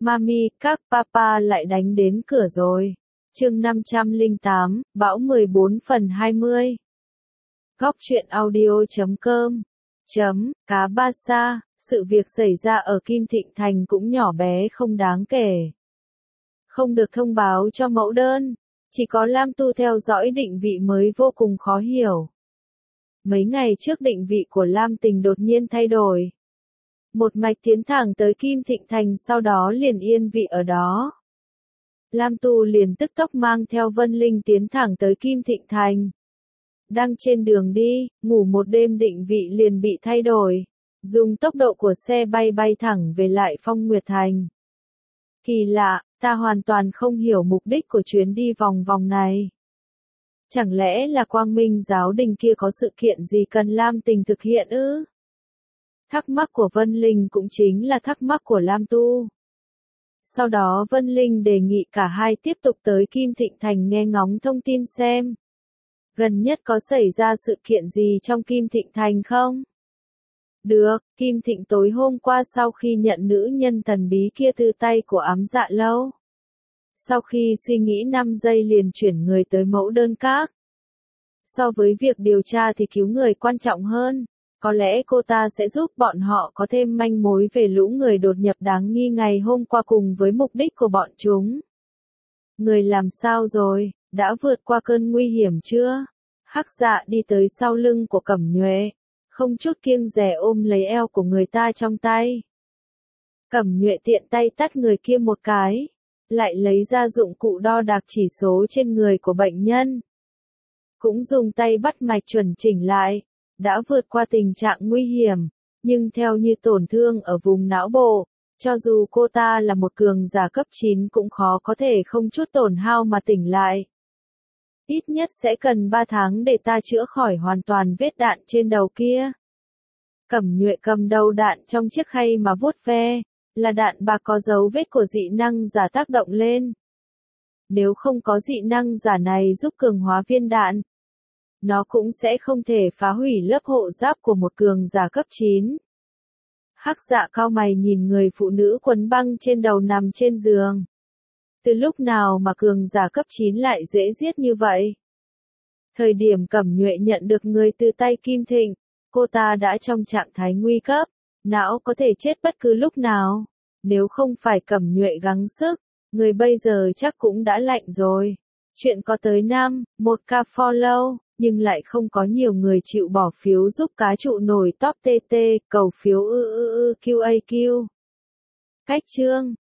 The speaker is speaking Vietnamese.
Mami, các papa lại đánh đến cửa rồi. Chương 508, Bão 14 phần 20. Góc truyện audio.com. Cá Ba Sa, sự việc xảy ra ở Kim Thịnh Thành cũng nhỏ bé không đáng kể. Không được thông báo cho mẫu đơn, chỉ có Lam Tu theo dõi định vị mới vô cùng khó hiểu. Mấy ngày trước định vị của Lam Tình đột nhiên thay đổi. Một mạch tiến thẳng tới Kim Thịnh Thành, sau đó liền yên vị ở đó. Lam Tu liền tức tốc mang theo Vân Linh tiến thẳng tới Kim Thịnh Thành. Đang trên đường đi, ngủ một đêm định vị liền bị thay đổi. Dùng tốc độ của xe bay thẳng về lại Phong Nguyệt Thành. Kỳ lạ, ta hoàn toàn không hiểu mục đích của chuyến đi vòng vòng này. Chẳng lẽ là Quang Minh giáo đình kia có sự kiện gì cần Lam Tình thực hiện ư? Thắc mắc của Vân Linh cũng chính là thắc mắc của Lam Tu. Sau đó Vân Linh đề nghị cả hai tiếp tục tới Kim Thịnh Thành nghe ngóng thông tin xem. Gần nhất có xảy ra sự kiện gì trong Kim Thịnh Thành không? Được, Kim Thịnh tối hôm qua sau khi nhận nữ nhân thần bí kia từ tay của Ám Dạ Lâu. Sau khi suy nghĩ 5 giây liền chuyển người tới mẫu đơn các. So với việc điều tra thì cứu người quan trọng hơn. Có lẽ cô ta sẽ giúp bọn họ có thêm manh mối về lũ người đột nhập đáng nghi ngày hôm qua cùng với mục đích của bọn chúng. Người làm sao rồi, đã vượt qua cơn nguy hiểm chưa? Hắc Dạ đi tới sau lưng của Cẩm Nhuệ, không chút kiêng dè ôm lấy eo của người ta trong tay. Cẩm Nhuệ tiện tay tát người kia một cái, lại lấy ra dụng cụ đo đạc chỉ số trên người của bệnh nhân. Cũng dùng tay bắt mạch chuẩn chỉnh lại. Đã vượt qua tình trạng nguy hiểm, nhưng theo như tổn thương ở vùng não bộ, cho dù cô ta là một cường giả cấp 9 cũng khó có thể không chút tổn hao mà tỉnh lại. Ít nhất sẽ cần 3 tháng để ta chữa khỏi hoàn toàn vết đạn trên đầu kia. Cẩm Nhuệ cầm đầu đạn trong chiếc khay mà vuốt ve, là đạn bạc có dấu vết của dị năng giả tác động lên. Nếu không có dị năng giả này giúp cường hóa viên đạn, nó cũng sẽ không thể phá hủy lớp hộ giáp của một cường giả cấp 9. Hắc Dạ cau mày nhìn người phụ nữ quấn băng trên đầu nằm trên giường. Từ lúc nào mà cường giả cấp 9 lại dễ giết như vậy? Thời điểm Cẩm Nhuệ nhận được người từ tay Kim Thịnh, cô ta đã trong trạng thái nguy cấp, não có thể chết bất cứ lúc nào. Nếu không phải Cẩm Nhuệ gắng sức, người bây giờ chắc cũng đã lạnh rồi. Chuyện có tới 1k follow. Nhưng lại không có nhiều người chịu bỏ phiếu giúp cá trụ nổi top TT, cầu phiếu QAQ. Cách chương